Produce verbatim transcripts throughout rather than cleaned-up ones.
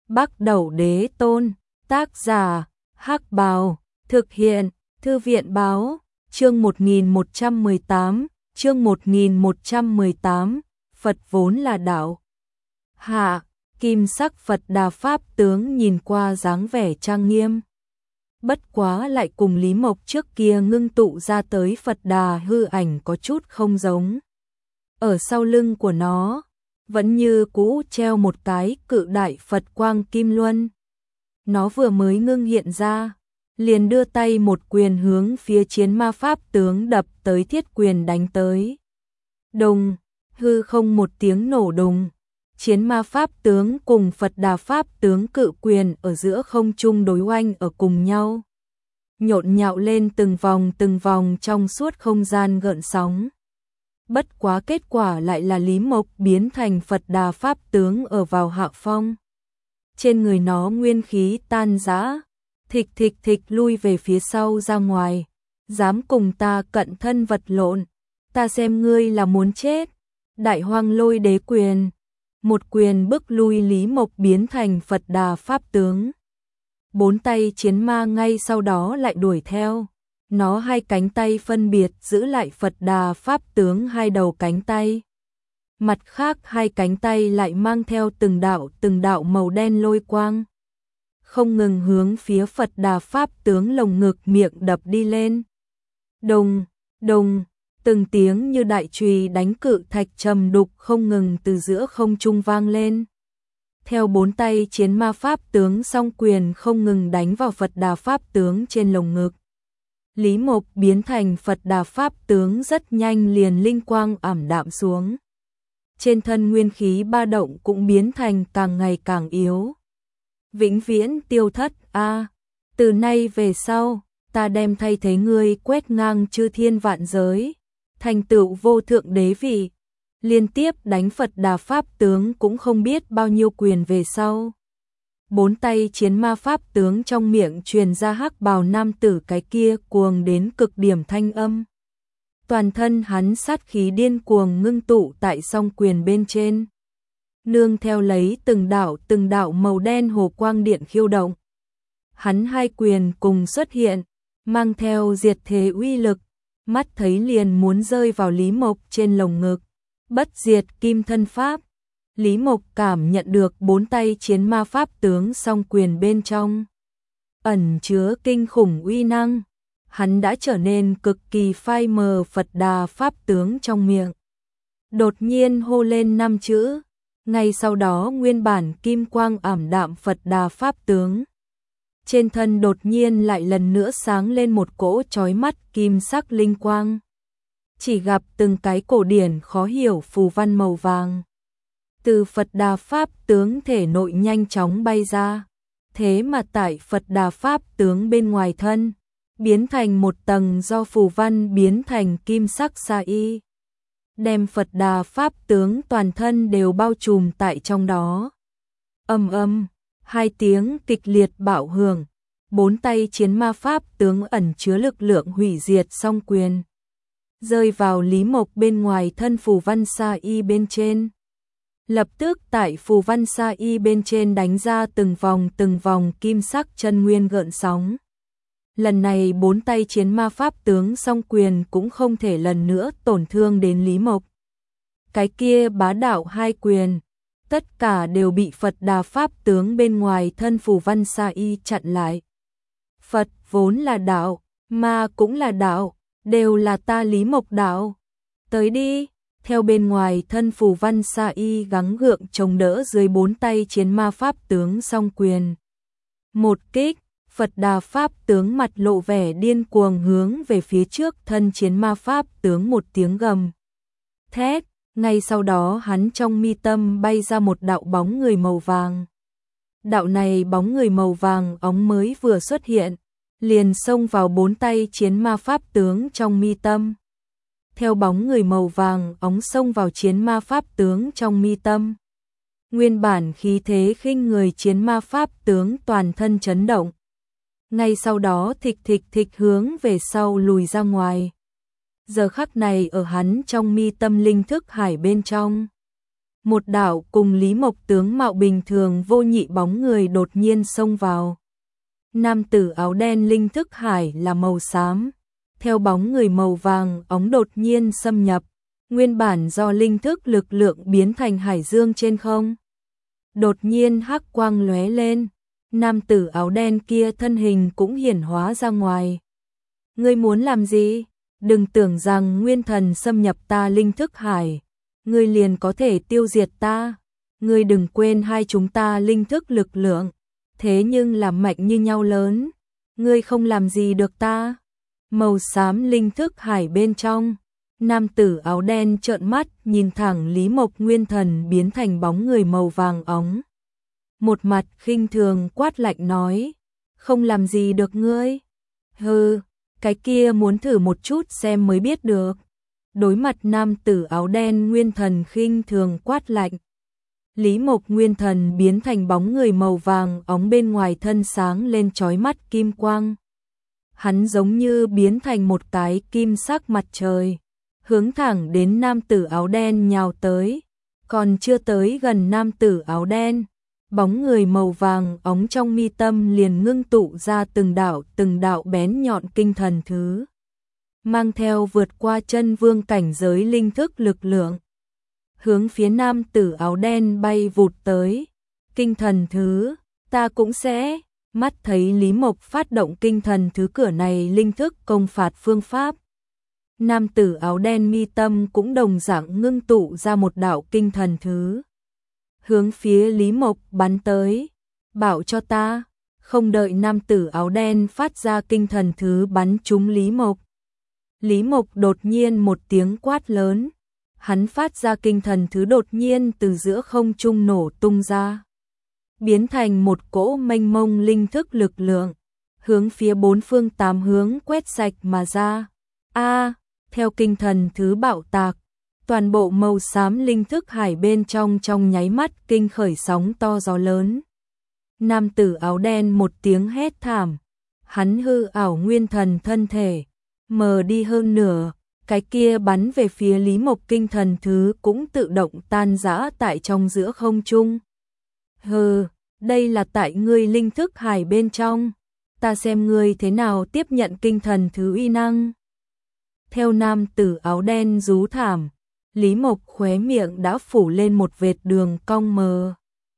Bắc Đẩu Đế Tôn, tác giả, Hắc Bào, thực hiện, Thư viện Báo, chương một nghìn một trăm mười tám, chương một nghìn một trăm mười tám, Phật vốn là đạo. Hạ, kim sắc Phật Đà Pháp tướng nhìn qua dáng vẻ trang nghiêm. Bất quá lại cùng Lý Mộc trước kia ngưng tụ ra tới Phật Đà hư ảnh có chút không giống. Ở sau lưng của nó, vẫn như cũ treo một cái cự đại Phật quang kim luân. Nó vừa mới ngưng hiện ra, liền đưa tay một quyền hướng phía chiến ma Pháp tướng đập tới, thiết quyền đánh tới. Đùng, hư không một tiếng nổ đùng. Chiến ma Pháp tướng cùng Phật Đà Pháp tướng cự quyền ở giữa không trung đối oanh ở cùng nhau. Nhộn nhạo lên từng vòng từng vòng trong suốt không gian gợn sóng. Bất quá kết quả lại là Lý Mộc biến thành Phật Đà Pháp tướng ở vào hạ phong. Trên người nó nguyên khí tan rã, thịch thịch thịch lui về phía sau ra ngoài. Dám cùng ta cận thân vật lộn, ta xem ngươi là muốn chết. Đại Hoang Lôi Đế quyền. Một quyền bức lui Lý Mộc biến thành Phật Đà Pháp tướng. Bốn tay chiến ma ngay sau đó lại đuổi theo. Nó hai cánh tay phân biệt giữ lại Phật Đà Pháp tướng hai đầu cánh tay. Mặt khác hai cánh tay lại mang theo từng đạo từng đạo màu đen lôi quang. Không ngừng hướng phía Phật Đà Pháp tướng lồng ngực miệng đập đi lên. Đùng, đùng, từng tiếng như đại chùy đánh cự thạch trầm đục không ngừng từ giữa không trung vang lên. Theo bốn tay chiến ma Pháp tướng song quyền không ngừng đánh vào Phật Đà Pháp tướng trên lồng ngực. Lý Mộc biến thành Phật Đà Pháp tướng rất nhanh liền linh quang ảm đạm xuống. Trên thân nguyên khí ba động cũng biến thành càng ngày càng yếu. Vĩnh viễn tiêu thất a, từ nay về sau, ta đem thay thế ngươi quét ngang chư thiên vạn giới, thành tựu vô thượng đế vị. Liên tiếp đánh Phật Đà Pháp tướng cũng không biết bao nhiêu quyền về sau. Bốn tay chiến ma Pháp tướng trong miệng truyền ra hắc bào nam tử cái kia cuồng đến cực điểm thanh âm. Toàn thân hắn sát khí điên cuồng ngưng tụ tại song quyền bên trên. Nương theo lấy từng đạo từng đạo màu đen hồ quang điện khiêu động. Hắn hai quyền cùng xuất hiện, mang theo diệt thế uy lực, mắt thấy liền muốn rơi vào Lý Mộc trên lồng ngực. Bất diệt kim thân pháp. Lý Mộc cảm nhận được bốn tay chiến ma Pháp tướng song quyền bên trong ẩn chứa kinh khủng uy năng. Hắn đã trở nên cực kỳ phai mờ Phật Đà Pháp tướng trong miệng. Đột nhiên hô lên năm chữ. Ngay sau đó nguyên bản kim quang ảm đạm Phật Đà Pháp tướng. Trên thân đột nhiên lại lần nữa sáng lên một cỗ chói mắt kim sắc linh quang. Chỉ gặp từng cái cổ điển khó hiểu phù văn màu vàng. Từ Phật Đà Pháp tướng thể nội nhanh chóng bay ra. Thế mà tại Phật Đà Pháp tướng bên ngoài thân, biến thành một tầng do phù văn biến thành kim sắc sa y. Đem Phật Đà Pháp tướng toàn thân đều bao trùm tại trong đó. Âm âm, hai tiếng kịch liệt bạo hưởng. Bốn tay chiến ma Pháp tướng ẩn chứa lực lượng hủy diệt song quyền. Rơi vào Lý Mộc bên ngoài thân phù văn sa y bên trên. Lập tức tại phù văn sa y bên trên đánh ra từng vòng từng vòng kim sắc chân nguyên gợn sóng. Lần này bốn tay chiến ma Pháp tướng song quyền cũng không thể lần nữa tổn thương đến Lý Mộc. Cái kia bá đạo hai quyền, tất cả đều bị Phật Đà Pháp tướng bên ngoài thân phù văn sa y chặn lại. Phật vốn là đạo, ma cũng là đạo, đều là ta Lý Mộc đạo. Tới đi, theo bên ngoài thân phù văn sa y gắng gượng chống đỡ dưới bốn tay chiến ma Pháp tướng song quyền. Một kích, Phật Đà Pháp tướng mặt lộ vẻ điên cuồng hướng về phía trước thân chiến ma Pháp tướng một tiếng gầm thét. Ngay sau đó hắn trong mi tâm bay ra một đạo bóng người màu vàng. Đạo này bóng người màu vàng óng mới vừa xuất hiện, liền xông vào bốn tay chiến ma Pháp tướng trong mi tâm. Theo bóng người màu vàng óng xông vào chiến ma Pháp tướng trong mi tâm. Nguyên bản khí thế khinh người chiến ma Pháp tướng toàn thân chấn động. Ngay sau đó thịch thịch thịch hướng về sau lùi ra ngoài. Giờ khắc này ở hắn trong mi tâm linh thức hải bên trong. Một đạo cùng Lý Mộc tướng mạo bình thường vô nhị bóng người đột nhiên xông vào. Nam tử áo đen linh thức hải là màu xám, theo bóng người màu vàng óng đột nhiên xâm nhập, nguyên bản do linh thức lực lượng biến thành hải dương trên không. Đột nhiên hắc quang lóe lên, nam tử áo đen kia thân hình cũng hiển hóa ra ngoài. Ngươi muốn làm gì? Đừng tưởng rằng nguyên thần xâm nhập ta linh thức hải, ngươi liền có thể tiêu diệt ta. Ngươi đừng quên hai chúng ta linh thức lực lượng, thế nhưng là mạnh như nhau lớn, ngươi không làm gì được ta. Màu xám linh thức hải bên trong, nam tử áo đen trợn mắt nhìn thẳng Lý Mộc nguyên thần biến thành bóng người màu vàng óng. Một mặt khinh thường quát lạnh nói, không làm gì được ngươi. Hừ, cái kia muốn thử một chút xem mới biết được. Đối mặt nam tử áo đen nguyên thần khinh thường quát lạnh, Lý Mộc nguyên thần biến thành bóng người màu vàng óng bên ngoài thân sáng lên chói mắt kim quang. Hắn giống như biến thành một cái kim sắc mặt trời, hướng thẳng đến nam tử áo đen nhào tới. Còn chưa tới gần nam tử áo đen, bóng người màu vàng óng trong mi tâm liền ngưng tụ ra từng đạo từng đạo bén nhọn kinh thần thứ, mang theo vượt qua chân vương cảnh giới linh thức lực lượng, hướng phía nam tử áo đen bay vụt tới. Kinh thần thứ, ta cũng sẽ. Mắt thấy Lý Mộc phát động kinh thần thứ cửa này linh thức công phạt phương pháp, nam tử áo đen mi tâm cũng đồng dạng ngưng tụ ra một đạo kinh thần thứ, hướng phía Lý Mộc bắn tới. Bảo cho ta. Không đợi nam tử áo đen phát ra kinh thần thứ bắn trúng Lý Mộc, Lý Mộc đột nhiên một tiếng quát lớn, hắn phát ra kinh thần thứ đột nhiên từ giữa không trung nổ tung ra, biến thành một cỗ mênh mông linh thức lực lượng, hướng phía bốn phương tám hướng quét sạch mà ra. A, theo kinh thần thứ bạo tạc, toàn bộ màu xám linh thức hải bên trong trong nháy mắt kinh khởi sóng to gió lớn. Nam tử áo đen một tiếng hét thảm, hắn hư ảo nguyên thần thân thể mờ đi hơn nửa, cái kia bắn về phía Lý Mộc kinh thần thứ cũng tự động tan rã tại trong giữa không trung. Hừ, đây là tại ngươi linh thức hải bên trong, ta xem ngươi thế nào tiếp nhận kinh thần thứ uy năng. Theo nam tử áo đen rú thảm, Lý Mộc khóe miệng đã phủ lên một vệt đường cong mờ.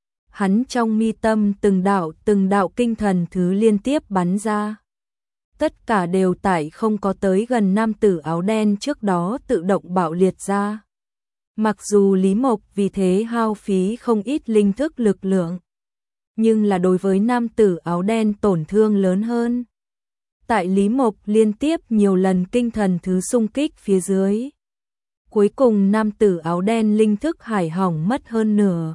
Hắn trong mi tâm từng đạo từng đạo kinh thần thứ liên tiếp bắn ra. Tất cả đều tại không có tới gần nam tử áo đen trước đó tự động bạo liệt ra. Mặc dù Lý Mộc vì thế hao phí không ít linh thức lực lượng, nhưng là đối với nam tử áo đen tổn thương lớn hơn. Tại Lý Mộc liên tiếp nhiều lần kinh thần thứ xung kích phía dưới, cuối cùng nam tử áo đen linh thức hải hỏng mất hơn nửa.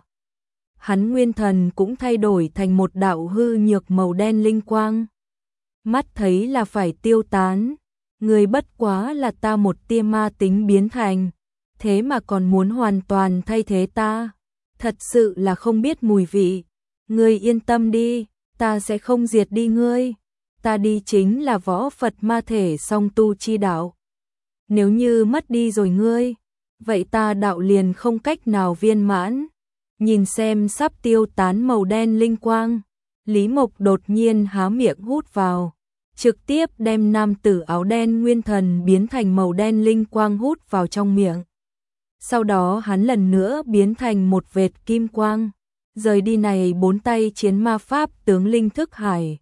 Hắn nguyên thần cũng thay đổi thành một đạo hư nhược màu đen linh quang. Mắt thấy là phải tiêu tán, người bất quá là ta một tia ma tính biến thành, thế mà còn muốn hoàn toàn thay thế ta, thật sự là không biết mùi vị. Ngươi yên tâm đi, ta sẽ không diệt đi ngươi, ta đi chính là võ Phật ma thể song tu chi đạo. Nếu như mất đi rồi ngươi, vậy ta đạo liền không cách nào viên mãn. Nhìn xem sắp tiêu tán màu đen linh quang, Lý Mộc đột nhiên há miệng hút vào, trực tiếp đem nam tử áo đen nguyên thần biến thành màu đen linh quang hút vào trong miệng. Sau đó hắn lần nữa biến thành một vệt kim quang, rời đi này bốn tay chiến ma pháp tướng linh thức hải.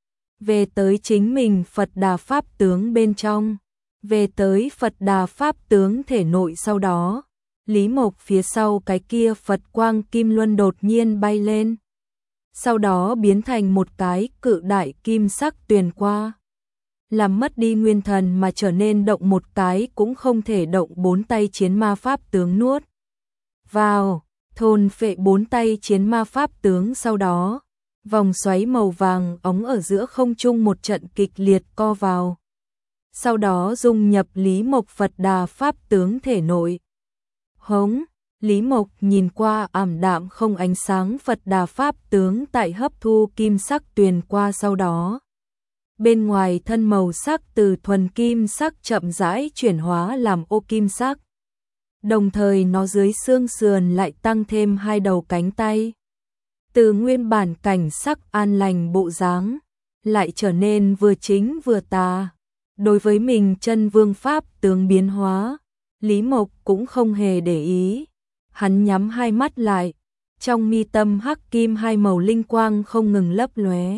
Về tới chính mình Phật Đà pháp tướng bên trong, về tới Phật Đà pháp tướng thể nội. Sau đó Lý Mộc phía sau cái kia Phật quang kim luân đột nhiên bay lên, sau đó biến thành một cái cự đại kim sắc tuyền qua, làm mất đi nguyên thần mà trở nên động một cái cũng không thể động bốn tay chiến ma pháp tướng nuốt vào, thôn phệ bốn tay chiến ma pháp tướng. Sau đó vòng xoáy màu vàng óng ở giữa không trung một trận kịch liệt co vào, sau đó dung nhập Lý Mộc Phật Đà pháp tướng thể nội. Hống, Lý Mộc nhìn qua ảm đạm không ánh sáng Phật Đà pháp tướng tại hấp thu kim sắc tuyền qua, sau đó bên ngoài thân màu sắc từ thuần kim sắc chậm rãi chuyển hóa làm ô kim sắc. đồng thời nó dưới xương sườn lại tăng thêm hai đầu cánh tay. Từ nguyên bản cảnh sắc an lành bộ dáng, lại trở nên vừa chính vừa tà. Đối với mình chân vương pháp tướng biến hóa, Lý Mộc cũng không hề để ý. Hắn nhắm hai mắt lại, trong mi tâm hắc kim hai màu linh quang không ngừng lấp lóe.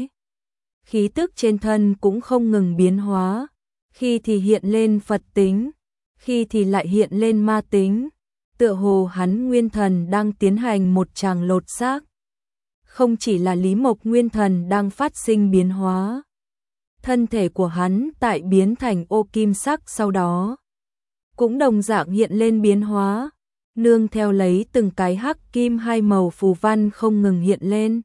Khí tức trên thân cũng không ngừng biến hóa, khi thì hiện lên Phật tính, khi thì lại hiện lên ma tính, tựa hồ hắn nguyên thần đang tiến hành một tràng lột xác. Không chỉ là Lý Mộc nguyên thần đang phát sinh biến hóa, thân thể của hắn tại biến thành ô kim sắc sau đó cũng đồng dạng hiện lên biến hóa, nương theo lấy từng cái hắc kim hai màu phù văn không ngừng hiện lên.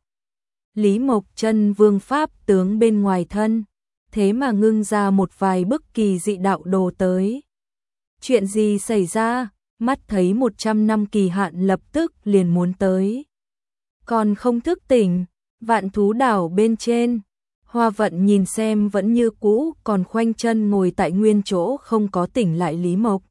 Lý Mộc chân vương pháp tướng bên ngoài thân, thế mà ngưng ra một vài bức kỳ dị đạo đồ tới. Chuyện gì xảy ra? Mắt thấy một trăm năm kỳ hạn lập tức liền muốn tới. Còn không thức tỉnh, Vạn Thú Đảo bên trên, Hoa Vận nhìn xem vẫn như cũ còn khoanh chân ngồi tại nguyên chỗ không có tỉnh lại Lý Mộc.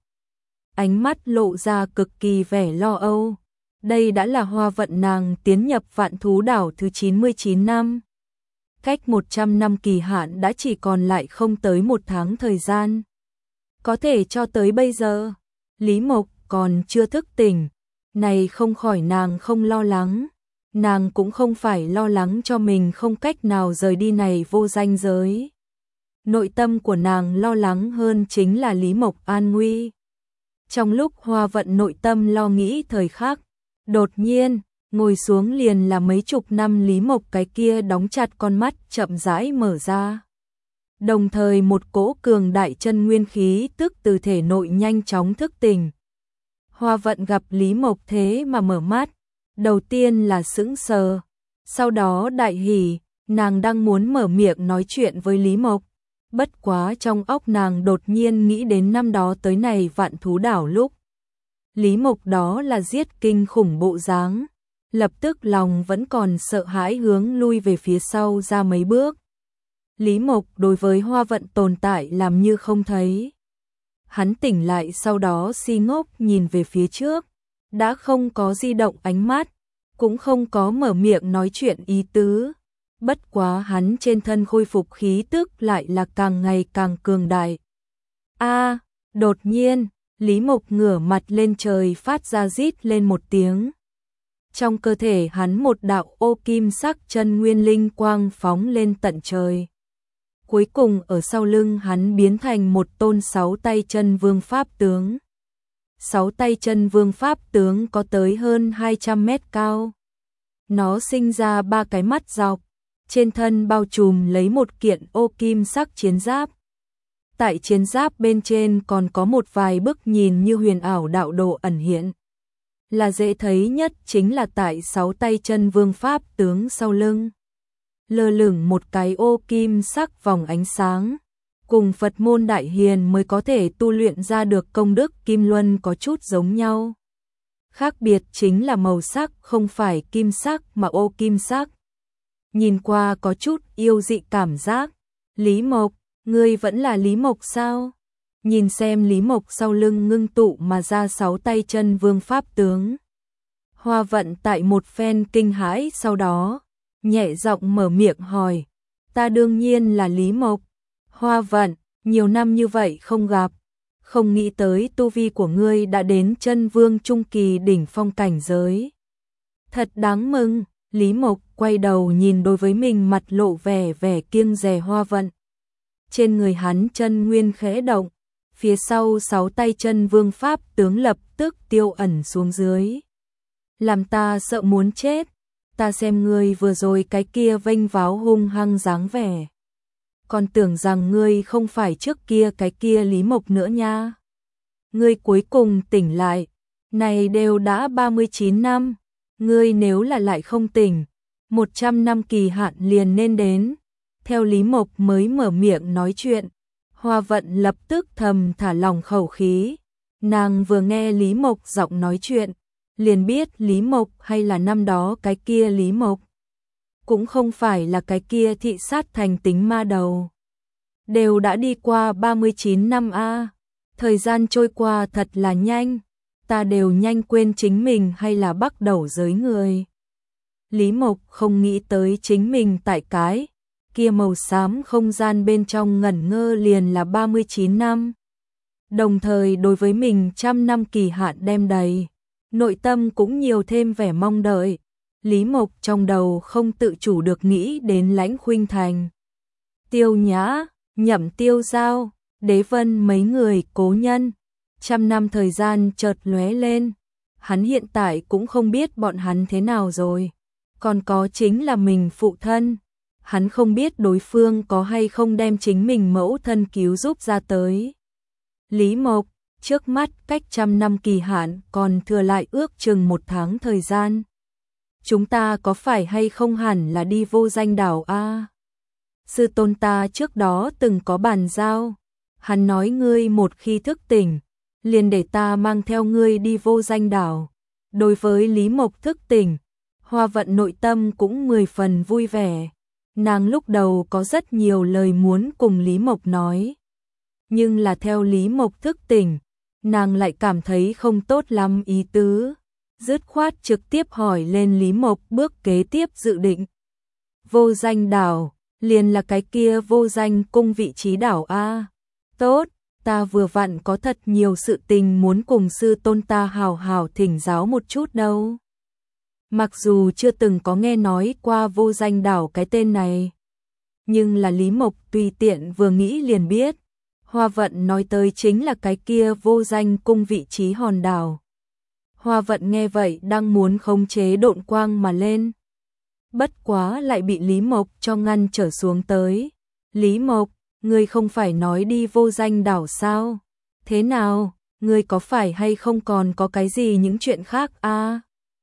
Ánh mắt lộ ra cực kỳ vẻ lo âu. Đây đã là Hoa Vận nàng tiến nhập Vạn Thú Đảo thứ chín mươi chín năm. Cách một trăm năm kỳ hạn đã chỉ còn lại không tới một tháng thời gian. Có thể cho tới bây giờ, Lý Mộc còn chưa thức tỉnh, này không khỏi nàng không lo lắng. Nàng cũng không phải lo lắng cho mình không cách nào rời đi này vô danh giới. Nội tâm của nàng lo lắng hơn chính là Lý Mộc an nguy. Trong lúc Hoa Vận nội tâm lo nghĩ thời khắc, đột nhiên, ngồi xuống liền là mấy chục năm Lý Mộc cái kia đóng chặt con mắt chậm rãi mở ra. Đồng thời một cỗ cường đại chân nguyên khí tức từ thể nội nhanh chóng thức tỉnh. Hoa Vận gặp Lý Mộc thế mà mở mắt, đầu tiên là sững sờ, sau đó đại hỉ, nàng đang muốn mở miệng nói chuyện với Lý Mộc. Bất quá trong óc nàng đột nhiên nghĩ đến năm đó tới này Vạn Thú Đảo lúc Lý Mộc đó là giết kinh khủng bộ dáng, lập tức lòng vẫn còn sợ hãi hướng lui về phía sau ra mấy bước. Lý Mộc đối với Hoa Vận tồn tại làm như không thấy. Hắn tỉnh lại sau đó si ngốc nhìn về phía trước, đã không có di động ánh mắt, cũng không có mở miệng nói chuyện ý tứ. Bất quá hắn trên thân khôi phục khí tức lại là càng ngày càng cường đại. A, đột nhiên, Lý Mộc ngửa mặt lên trời phát ra rít lên một tiếng. Trong cơ thể hắn một đạo ô kim sắc chân nguyên linh quang phóng lên tận trời. Cuối cùng ở sau lưng hắn biến thành một tôn sáu tay chân vương pháp tướng. Sáu tay chân vương pháp tướng có tới hơn hai trăm mét cao. Nó sinh ra ba cái mắt dọc, trên thân bao trùm lấy một kiện ô kim sắc chiến giáp. Tại chiến giáp bên trên còn có một vài bức nhìn như huyền ảo đạo đồ ẩn hiện. Là dễ thấy nhất chính là tại sáu tay chân vương pháp tướng sau lưng. Lơ lửng một cái ô kim sắc vòng ánh sáng, cùng Phật môn đại hiền mới có thể tu luyện ra được công đức kim luân có chút giống nhau. Khác biệt chính là màu sắc không phải kim sắc mà ô kim sắc. Nhìn qua có chút yêu dị cảm giác. Lý Mộc, ngươi vẫn là Lý Mộc sao? Nhìn xem Lý Mộc sau lưng ngưng tụ mà ra sáu tay chân vương pháp tướng. Hoa Vận tại một phen kinh hãi sau đó, nhẹ giọng mở miệng hỏi, ta đương nhiên là Lý Mộc. Hoa Vận, nhiều năm như vậy không gặp, không nghĩ tới tu vi của ngươi đã đến chân vương trung kỳ đỉnh phong cảnh giới. Thật đáng mừng. Lý Mộc quay đầu nhìn đối với mình mặt lộ vẻ vẻ kiêng dè Hoa Vận. Trên người hắn chân nguyên khẽ động, phía sau sáu tay chân vương pháp tướng lập tức tiêu ẩn xuống dưới. Làm ta sợ muốn chết, ta xem ngươi vừa rồi cái kia vênh váo hung hăng dáng vẻ. Còn tưởng rằng ngươi không phải trước kia cái kia Lý Mộc nữa nha. Ngươi cuối cùng tỉnh lại, này đều đã ba mươi chín năm. Ngươi nếu là lại không tỉnh, một trăm năm kỳ hạn liền nên đến. Theo Lý Mộc mới mở miệng nói chuyện, Hoa Vận lập tức thầm thả lòng khẩu khí. Nàng vừa nghe Lý Mộc giọng nói chuyện, liền biết Lý Mộc hay là năm đó cái kia Lý Mộc. Cũng không phải là cái kia thị sát thành tính ma đầu. Đều đã đi qua ba mươi chín năm a. Thời gian trôi qua thật là nhanh. ta đều nhanh quên chính mình hay là bắt đầu giới người. Lý Mộc không nghĩ tới chính mình tại cái kia màu xám không gian bên trong ngẩn ngơ liền là ba mươi chín năm. Đồng thời đối với mình trăm năm kỳ hạn đem đầy, nội tâm cũng nhiều thêm vẻ mong đợi. Lý Mộc trong đầu không tự chủ được nghĩ đến Lãnh Khuynh Thành, Tiêu Nhã, Nhậm Tiêu Giao, Đế Vân mấy người cố nhân. Trăm năm thời gian chợt lóe lên, hắn hiện tại cũng không biết bọn hắn thế nào rồi. Còn có chính là mình phụ thân, hắn không biết đối phương có hay không đem chính mình mẫu thân cứu giúp ra tới. Lý Mộc, trước mắt cách trăm năm kỳ hạn còn thừa lại ước chừng một tháng thời gian. Chúng ta có phải hay không hẳn là đi Vô Danh đảo a? Sư tôn ta trước đó từng có bàn giao, hắn nói ngươi một khi thức tỉnh, liền để ta mang theo ngươi đi Vô Danh đảo. Đối với Lý Mộc thức tỉnh, Hoa Vận nội tâm cũng mười phần vui vẻ. Nàng lúc đầu có rất nhiều lời muốn cùng Lý Mộc nói, nhưng là theo Lý Mộc thức tỉnh, nàng lại cảm thấy không tốt lắm ý tứ, dứt khoát trực tiếp hỏi lên Lý Mộc bước kế tiếp dự định. Vô Danh đảo, liền là cái kia Vô Danh cung vị trí đảo a. Tốt, ta vừa vặn có thật nhiều sự tình muốn cùng sư tôn ta hào hào thỉnh giáo một chút đâu. Mặc dù chưa từng có nghe nói qua Vô Danh đảo cái tên này, nhưng là Lý Mộc tùy tiện vừa nghĩ liền biết, Hoa Vận nói tới chính là cái kia Vô Danh cung vị trí hòn đảo. Hoa Vận nghe vậy đang muốn khống chế độn quang mà lên, bất quá lại bị Lý Mộc cho ngăn trở xuống tới. Lý Mộc, ngươi không phải nói đi Vô Danh đảo sao? Thế nào, ngươi có phải hay không còn có cái gì những chuyện khác a? À?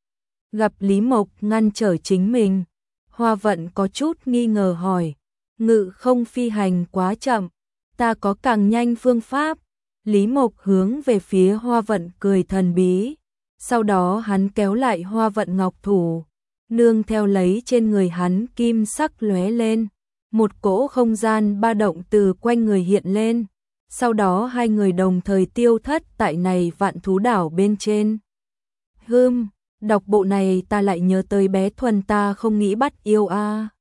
Gặp Lý Mộc ngăn trở chính mình, Hoa Vận có chút nghi ngờ hỏi, ngự không phi hành quá chậm, ta có càng nhanh phương pháp. Lý Mộc hướng về phía Hoa Vận cười thần bí, sau đó hắn kéo lại Hoa Vận ngọc thủ, nương theo lấy trên người hắn kim sắc lóe lên, một cỗ không gian ba động từ quanh người hiện lên, sau đó hai người đồng thời tiêu thất tại này vạn thú đảo bên trên. Hừm, đọc bộ này ta lại nhớ tới bé Thuần ta không nghĩ bắt yêu a.